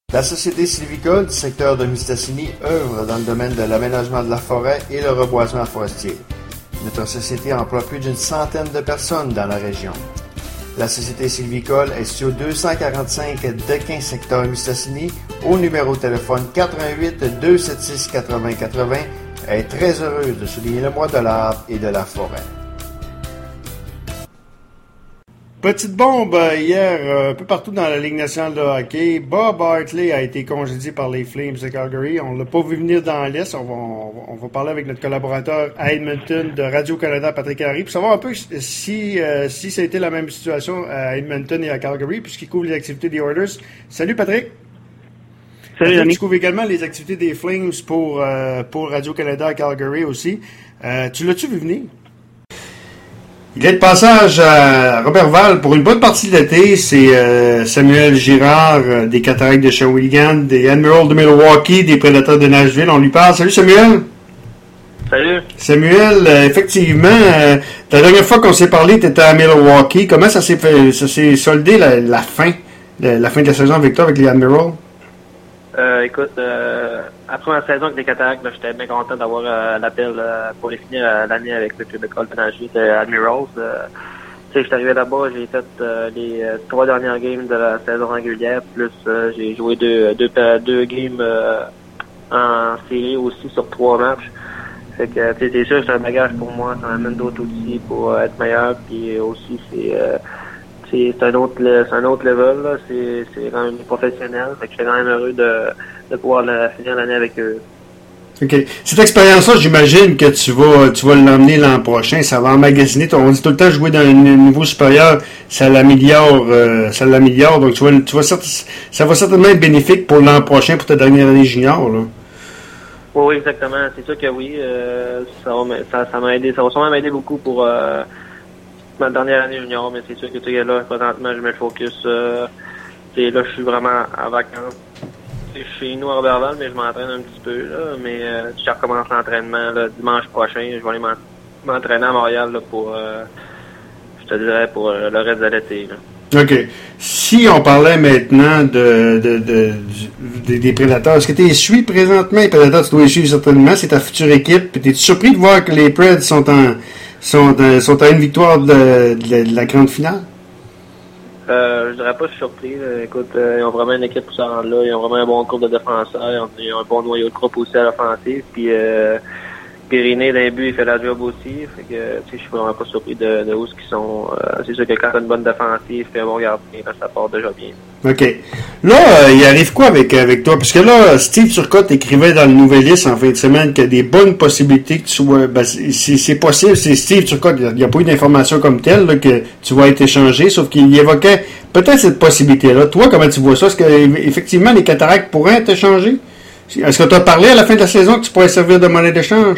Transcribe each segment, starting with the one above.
La Société sylvicole du secteur de Mistassini œuvre dans le domaine de l'aménagement de la forêt et le reboisement forestier. Notre société emploie plus d'une centaine de personnes dans la région. La Société sylvicole est située au 245 Dequin, secteur Mistassini, au numéro de téléphone 88 276 80 80, est très heureuse de souligner le mois de l'arbre et de la forêt. Petite bombe hier, un peu partout dans la Ligue nationale de hockey. Bob Hartley a été congédié par les Flames de Calgary. On ne l'a pas vu venir dans l'Est. On va parler avec notre collaborateur à Edmonton de Radio-Canada, Patrick Harry, pour savoir un peu si ça a été la même situation à Edmonton et à Calgary, puisqu'il couvre les activités des Oilers. Salut Patrick! Salut Patrick, tu couvres également les activités des Flames pour Radio-Canada à Calgary aussi. Tu l'as-tu vu venir? Il est de passage à Robertval pour une bonne partie de l'été. C'est Samuel Girard des Cataractes de Shawinigan, des Admirals de Milwaukee, des Prédateurs de Nashville. On lui parle. Salut Samuel! Salut! Samuel, effectivement, la dernière fois qu'on s'est parlé, tu étais à Milwaukee. Comment ça s'est soldé la fin de la saison avec toi, avec les Admirals? Écoute, après ma saison avec les Cataractes, j'étais bien content d'avoir l'appel pour finir l'année avec le club de Colton Admirals. Je suis arrivé là-bas, j'ai fait les 3 dernières games de la saison régulière, plus j'ai joué deux games en série aussi sur 3 matchs. Fait que c'est sûr que c'est un bagage pour moi, ça m'amène d'autres outils pour être meilleur, puis aussi c'est un autre level, là. C'est quand même professionnel. Fait que je suis quand même heureux de pouvoir finir l'année avec eux. OK. Cette expérience-là, j'imagine que tu vas l'emmener l'an prochain. Ça va emmagasiner. On dit tout le temps jouer dans un niveau supérieur, ça l'améliore. Donc ça va certainement être bénéfique pour l'an prochain, pour ta dernière année junior, là. Oui, exactement. C'est sûr que oui. Ça m'a aidé. Ça va sûrement m'aider beaucoup pour ma dernière année junior, mais c'est sûr que là, présentement, je mets le focus. Là, je suis vraiment en vacances. Je suis chez nous à Robertval, mais je m'entraîne un petit peu, là. Mais si je recommence l'entraînement là, dimanche prochain, je vais aller m'entraîner à Montréal là, pour je te dirais pour le reste de l'été. Là. OK. Si on parlait maintenant des Prédateurs, est-ce que tu les suis présentement? Les Prédateurs, tu dois les suivre certainement. C'est ta future équipe. Es-tu surpris de voir que les Preds sont à une victoire de la grande finale? Je dirais pas surpris. Là. Écoute, ils ont vraiment une équipe pour se rendre là. Ils ont vraiment un bon groupe de défenseurs. Ils ont un bon noyau de groupe aussi à l'offensive. Puis Pyrénées d'un but, il fait la job aussi. Fait que je suis vraiment pas surpris de où ils sont. C'est sûr que quand tu as une bonne défensive et un bon gardien, ça part déjà bien. OK. Là, il arrive quoi avec toi? Parce que là, Steve Turcotte écrivait dans le Nouvelliste en fin de semaine qu'il y a des bonnes possibilités que tu sois... c'est possible, c'est Steve Turcotte. Il n'y a pas eu d'information comme telle là, que tu vas être échangé, sauf qu'il évoquait peut-être cette possibilité-là. Toi, comment tu vois ça? Est-ce que effectivement les Cataractes pourraient être échangés? Est-ce que tu as parlé à la fin de la saison que tu pourrais servir de monnaie d'échange?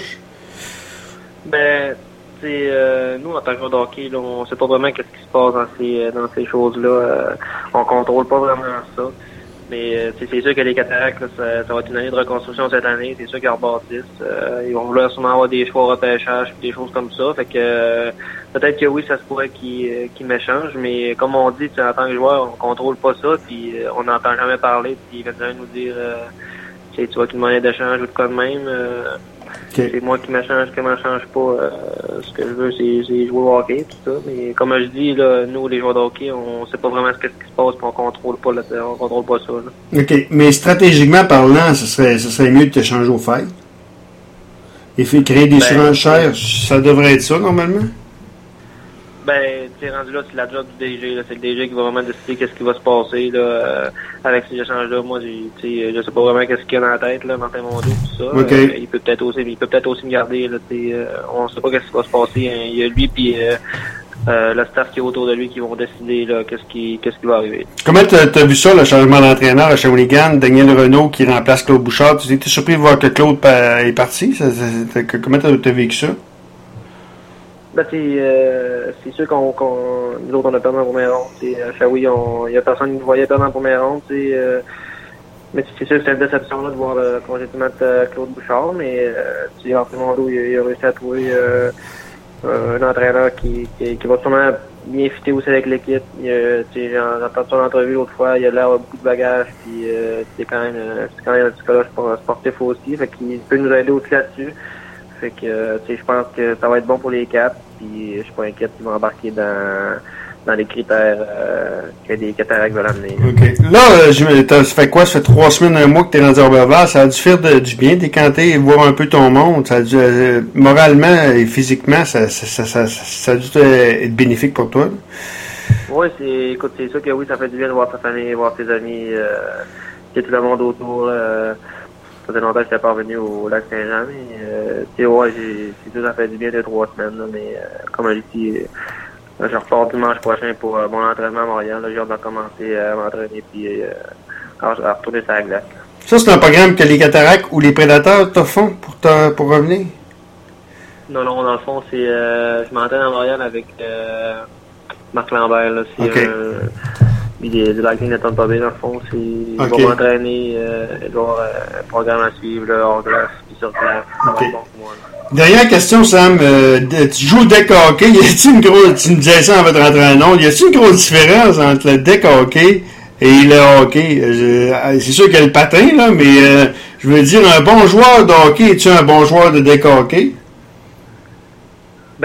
Ben, nous, en tant que joueur de hockey, là, on sait pas vraiment qu'est-ce qui se passe dans ces choses-là. On contrôle pas vraiment ça. Mais c'est sûr que les Cataractes, là, ça va être une année de reconstruction cette année. C'est sûr qu'ils rebâtissent. Ils vont vouloir sûrement avoir des choix au repêchage et des choses comme ça. Fait que peut-être que oui, ça se pourrait qu'ils m'échangent. Mais comme on dit, en tant que joueur, on contrôle pas ça. Puis on n'entend jamais parler. Puis ils viennent nous dire tu vois qu'une monnaie d'échange ou de quoi de même. Okay. C'est moi qui m'échange, qui m'échange pas. Ce que je veux, c'est jouer au hockey, tout ça. Mais comme je dis, là, nous, les joueurs de hockey, on sait pas vraiment ce qui se passe, puis on contrôle pas ça. Là. OK. Mais stratégiquement parlant, ce serait mieux de t'échanger au fait. Et faire créer des surenchères, ça devrait être ça, normalement? Ben, tu sais, rendu là, c'est la job du DG, là. C'est le DG qui va vraiment décider qu'est-ce qui va se passer, là, avec ces échanges-là. Moi, je sais pas vraiment qu'est-ce qu'il y a dans la tête, là, Martin Mondou, tout ça. Okay. Il peut peut-être aussi me garder, là, on sait pas qu'est-ce qui va se passer. Hein. Il y a lui puis le staff qui est autour de lui qui vont décider, là, qu'est-ce qui va arriver. Comment t'as vu ça, le changement d'entraîneur à Shawinigan, Daniel Renaud qui remplace Claude Bouchard? Tu étais surpris de voir que Claude est parti? Comment t'as vécu ça? Ben, c'est sûr qu'on nous autres, on a perdu en première ronde. À Shawi, il y a personne qui nous voyait perdre en première ronde. Mais c'est sûr que c'est une déception là, de voir le congédiement de Claude Bouchard. Mais Martin Mondou, il a réussi à trouver un entraîneur qui va sûrement bien fitter aussi avec l'équipe. J'ai entendu son entrevue l'autre fois, il a l'air beaucoup de bagages, puis c'est quand même un psychologue sportif aussi, fait qu'il peut nous aider aussi là-dessus. Fait que je pense que ça va être bon pour les quatre, puis je suis pas inquiète qu'ils vont embarquer dans les critères que les Cataractes veulent amener. OK. Là, ça fait quoi? Ça fait 3 semaines, 1 mois que tu es rendu à Roberval. Ça a dû faire du bien, décanter et voir un peu ton monde. Ça a dû, moralement et physiquement, ça a dû être bénéfique pour toi. Oui, c'est sûr que oui, ça fait du bien de voir ta famille, voir tes amis, tout le monde autour. Ça faisait longtemps que je n'étais pas revenu au lac Saint-Jean, mais ouais, c'est sûr, ça fait du bien de 3 semaines. Là, mais comme je dis, je repars dimanche prochain pour mon entraînement à Montréal. Là, j'ai hâte de commencer à m'entraîner puis à retourner sur la glace. Ça, c'est un programme que les Cataractes ou les Prédateurs te font pour revenir? Non, dans le fond, c'est je m'entraîne à Montréal avec Marc Lambert. Là, c'est du Lightning de Tampa Bay, dans le fond. Il va m'entraîner, il va avoir un programme à suivre, là, hors glace, puis sur glace. Okay. Bon pour moi, dernière question, Sam. Tu joues au deck hockey. Tu me disais ça en votre rentrée en ondes. Y a-t-il une grosse différence entre le deck hockey et le hockey? C'est sûr qu'il y a le patin, là, mais je veux dire, un bon joueur de hockey, es-tu un bon joueur de deck hockey? Ben,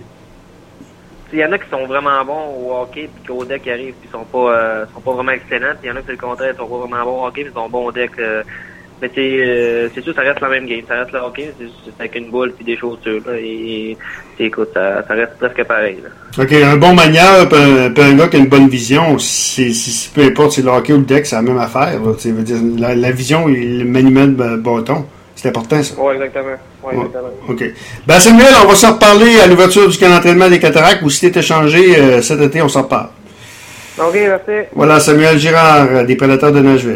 il y en a qui sont vraiment bons au hockey, puis qu'au deck ils arrivent, puis sont pas vraiment excellents. Il y en a qui, c'est le contraire, sont pas vraiment bons au hockey, mais sont bons au deck. Mais c'est sûr, ça reste la même game. Ça reste le hockey, c'est avec une boule puis des chaussures. Là, et écoute, ça reste presque pareil. Là. OK, un bon manieur puis un gars qui a une bonne vision, peu importe si c'est le hockey ou le deck, c'est la même affaire. Là, veut dire, la vision et le maniement de bâton, c'est important, ça. Oui, exactement. Exactement. OK. Ben Samuel, on va s'en reparler à l'ouverture du camp d'entraînement des Cataractes ou si t'es échangé cet été, on s'en reparle. OK, merci. Voilà, Samuel Girard, des Prédateurs de Nashville.